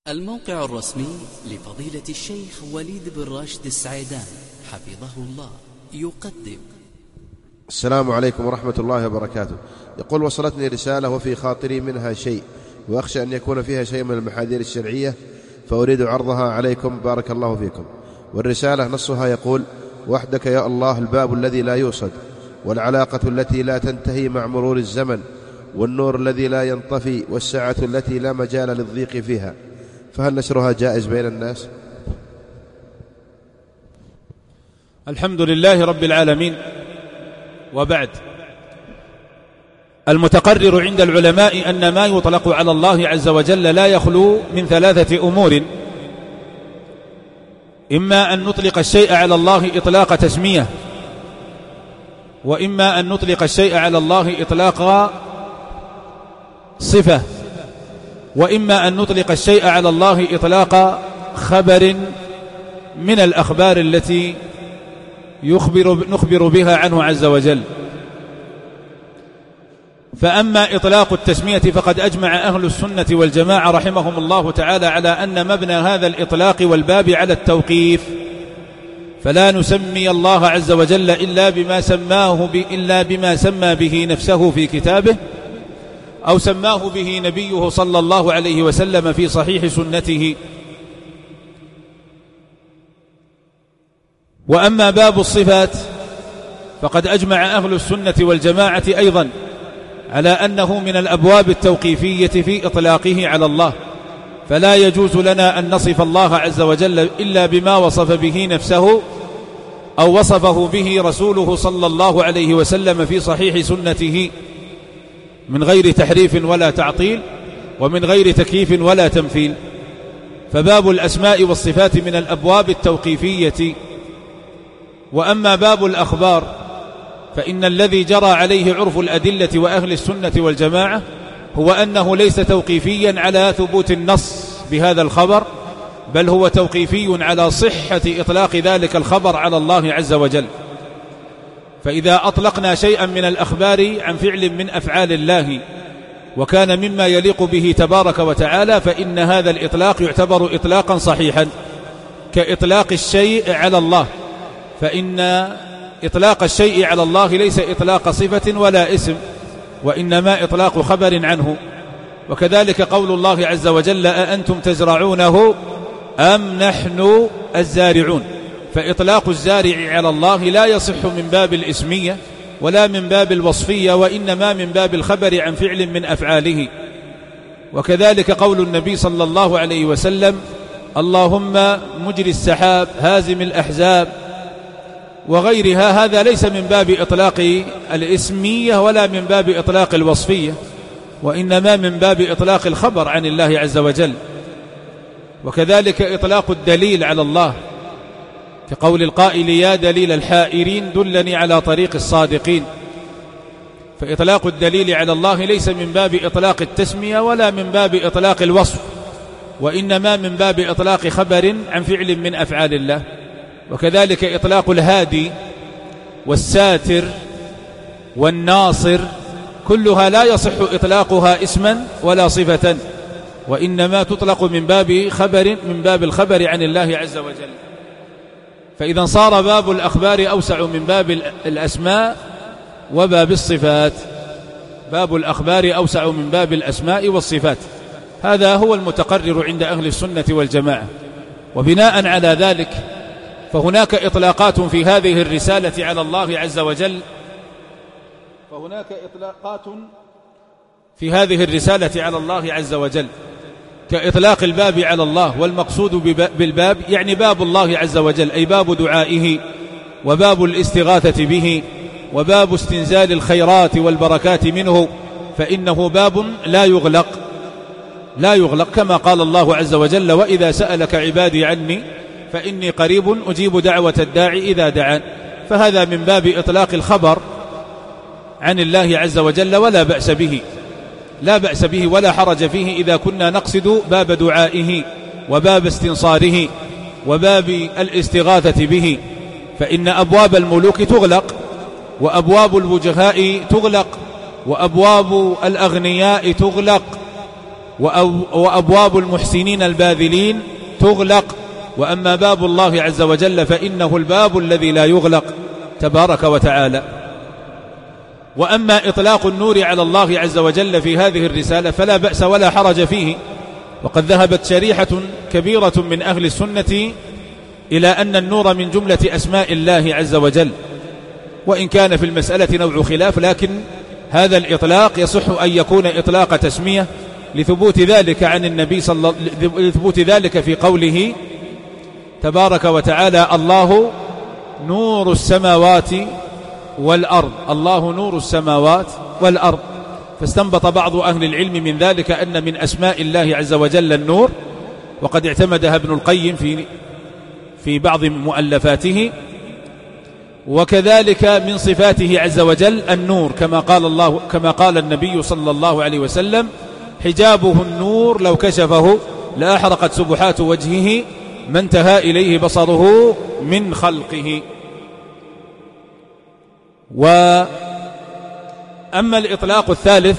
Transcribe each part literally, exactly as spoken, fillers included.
الموقع الرسمي لفضيلة الشيخ وليد بن راشد السعيدان حفظه الله يقدم. السلام عليكم ورحمة الله وبركاته. يقول: وصلتني رسالة وفي خاطري منها شيء، وأخشى أن يكون فيها شيء من المحاذير الشرعية، فأريد عرضها عليكم بارك الله فيكم. والرسالة نصها يقول: وحدك يا الله الباب الذي لا يوصد، والعلاقة التي لا تنتهي مع مرور الزمن، والنور الذي لا ينطفي، والسعة التي لا مجال للضيق فيها، فهل نشرها جائز بين الناس؟ الحمد لله رب العالمين، وبعد. المتقرر عند العلماء أن ما يطلق على الله عز وجل لا يخلو من ثلاثة أمور: إما أن نطلق الشيء على الله إطلاق تسمية، وإما أن نطلق الشيء على الله إطلاق صفة، وإما أن نطلق الشيء على الله إطلاق خبر من الأخبار التي يخبر نخبر بها عنه عز وجل. فأما إطلاق التسمية فقد أجمع أهل السنة والجماعة رحمهم الله تعالى على أن مبنى هذا الإطلاق والباب على التوقيف، فلا نسمي الله عز وجل إلا بما سماه ب... إلا بما سمى به نفسه في كتابه، أو سماه به نبيه صلى الله عليه وسلم في صحيح سنته. وأما باب الصفات فقد أجمع أهل السنة والجماعة أيضا على أنه من الأبواب التوقيفية في إطلاقه على الله، فلا يجوز لنا أن نصف الله عز وجل إلا بما وصف به نفسه أو وصفه به رسوله صلى الله عليه وسلم في صحيح سنته، من غير تحريف ولا تعطيل، ومن غير تكييف ولا تمثيل. فباب الأسماء والصفات من الأبواب التوقيفية. وأما باب الأخبار فإن الذي جرى عليه عرف الأدلة وأهل السنة والجماعة هو أنه ليس توقيفيا على ثبوت النص بهذا الخبر، بل هو توقيفي على صحة إطلاق ذلك الخبر على الله عز وجل. فإذا أطلقنا شيئا من الأخبار عن فعل من أفعال الله وكان مما يليق به تبارك وتعالى، فإن هذا الإطلاق يعتبر إطلاقا صحيحا، كإطلاق الشيء على الله، فإن إطلاق الشيء على الله ليس إطلاق صفة ولا اسم، وإنما إطلاق خبر عنه. وكذلك قول الله عز وجل: أأنتم تزرعونه أم نحن الزارعون، فإطلاق الزارع على الله لا يصح من باب الاسمية ولا من باب الوصفية، وإنما من باب الخبر عن فعل من أفعاله. وكذلك قول النبي صلى الله عليه وسلم: اللهم مجري السحاب هازم الأحزاب، وغيرها، هذا ليس من باب إطلاق الاسمية ولا من باب إطلاق الوصفية، وإنما من باب إطلاق الخبر عن الله عز وجل. وكذلك إطلاق الدليل على الله، كقول القائل: يا دليل الحائرين دلني على طريق الصادقين. فإطلاق الدليل على الله ليس من باب إطلاق التسمية ولا من باب إطلاق الوصف، وإنما من باب إطلاق خبر عن فعل من أفعال الله. وكذلك إطلاق الهادي والساتر والناصر كلها لا يصح إطلاقها اسما ولا صفة، وإنما تطلق من باب خبر من باب الخبر عن الله عز وجل. فإذا صار باب الأخبار أوسع من باب الأسماء وباب الصفات. باب الأخبار أوسع من باب الأسماء والصفات، هذا هو المتقرر عند أهل السنة والجماعة. وبناء على ذلك فهناك إطلاقات في هذه الرسالة على الله عز وجل فهناك إطلاقات في هذه الرسالة على الله عز وجل كإطلاق الباب على الله، والمقصود بالباب يعني باب الله عز وجل، أي باب دعائه، وباب الاستغاثة به، وباب استنزال الخيرات والبركات منه، فإنه باب لا يغلق لا يغلق كما قال الله عز وجل: وإذا سألك عبادي عني فإني قريب أجيب دعوة الداعي إذا دعان. فهذا من باب إطلاق الخبر عن الله عز وجل، ولا بأس به لا بأس به ولا حرج فيه إذا كنا نقصد باب دعائه وباب استنصاره وباب الاستغاثة به. فإن أبواب الملوك تغلق، وأبواب الوجهاء تغلق، وأبواب الأغنياء تغلق، وأبواب المحسنين الباذلين تغلق، وأما باب الله عز وجل فإنه الباب الذي لا يغلق تبارك وتعالى. وأما إطلاق النور على الله عز وجل في هذه الرسالة فلا بأس ولا حرج فيه، وقد ذهبت شريحة كبيرة من أهل السنة إلى أن النور من جملة أسماء الله عز وجل، وإن كان في المسألة نوع خلاف، لكن هذا الإطلاق يصح أن يكون إطلاق تسمية لثبوت ذلك عن النبي صلى لثبوت ذلك في قوله تبارك وتعالى: الله نور السماوات والأرض، الله نور السماوات والأرض. فاستنبط بعض أهل العلم من ذلك أن من أسماء الله عز وجل النور، وقد اعتمدها ابن القيم في في بعض مؤلفاته. وكذلك من صفاته عز وجل النور، كما قال الله كما قال النبي صلى الله عليه وسلم: حجابه النور لو كشفه لأحرقت سبحات وجهه ما انتهى إليه بصره من خلقه. وأما الإطلاق الثالث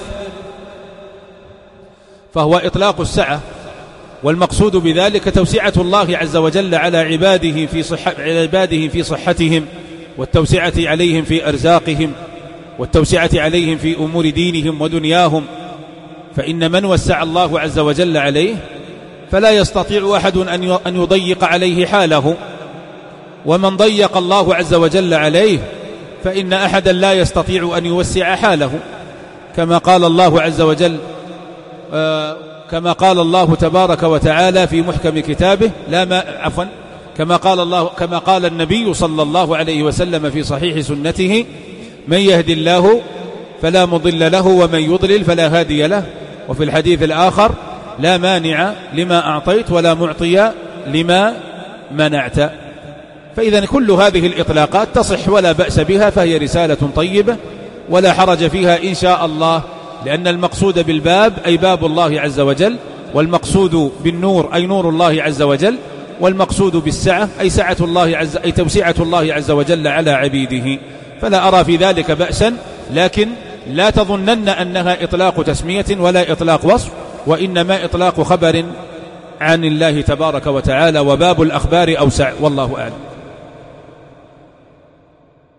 فهو إطلاق السعة، والمقصود بذلك توسعة الله عز وجل على عباده في صحة عباده في صحتهم، والتوسعة عليهم في أرزاقهم، والتوسعة عليهم في أمور دينهم ودنياهم. فإن من وسع الله عز وجل عليه فلا يستطيع أحد أن يضيق عليه حاله، ومن ضيق الله عز وجل عليه فإن أحدا لا يستطيع أن يوسع حاله، كما قال الله عز وجل آه كما قال الله تبارك وتعالى في محكم كتابه لا ما عفوا كما قال الله كما قال النبي صلى الله عليه وسلم في صحيح سنته: من يهدي الله فلا مضل له ومن يضلل فلا هادي له. وفي الحديث الآخر: لا مانع لما أعطيت ولا معطي لما منعت. فإذا كل هذه الإطلاقات تصح ولا بأس بها، فهي رسالة طيبة ولا حرج فيها إن شاء الله، لأن المقصود بالباب أي باب الله عز وجل، والمقصود بالنور أي نور الله عز وجل، والمقصود بالسعة أي سعة الله عز أي توسعة الله عز وجل على عبيده. فلا أرى في ذلك بأسا، لكن لا تظنن أنها إطلاق تسمية ولا إطلاق وصف، وإنما إطلاق خبر عن الله تبارك وتعالى، وباب الأخبار أوسع، والله أعلم.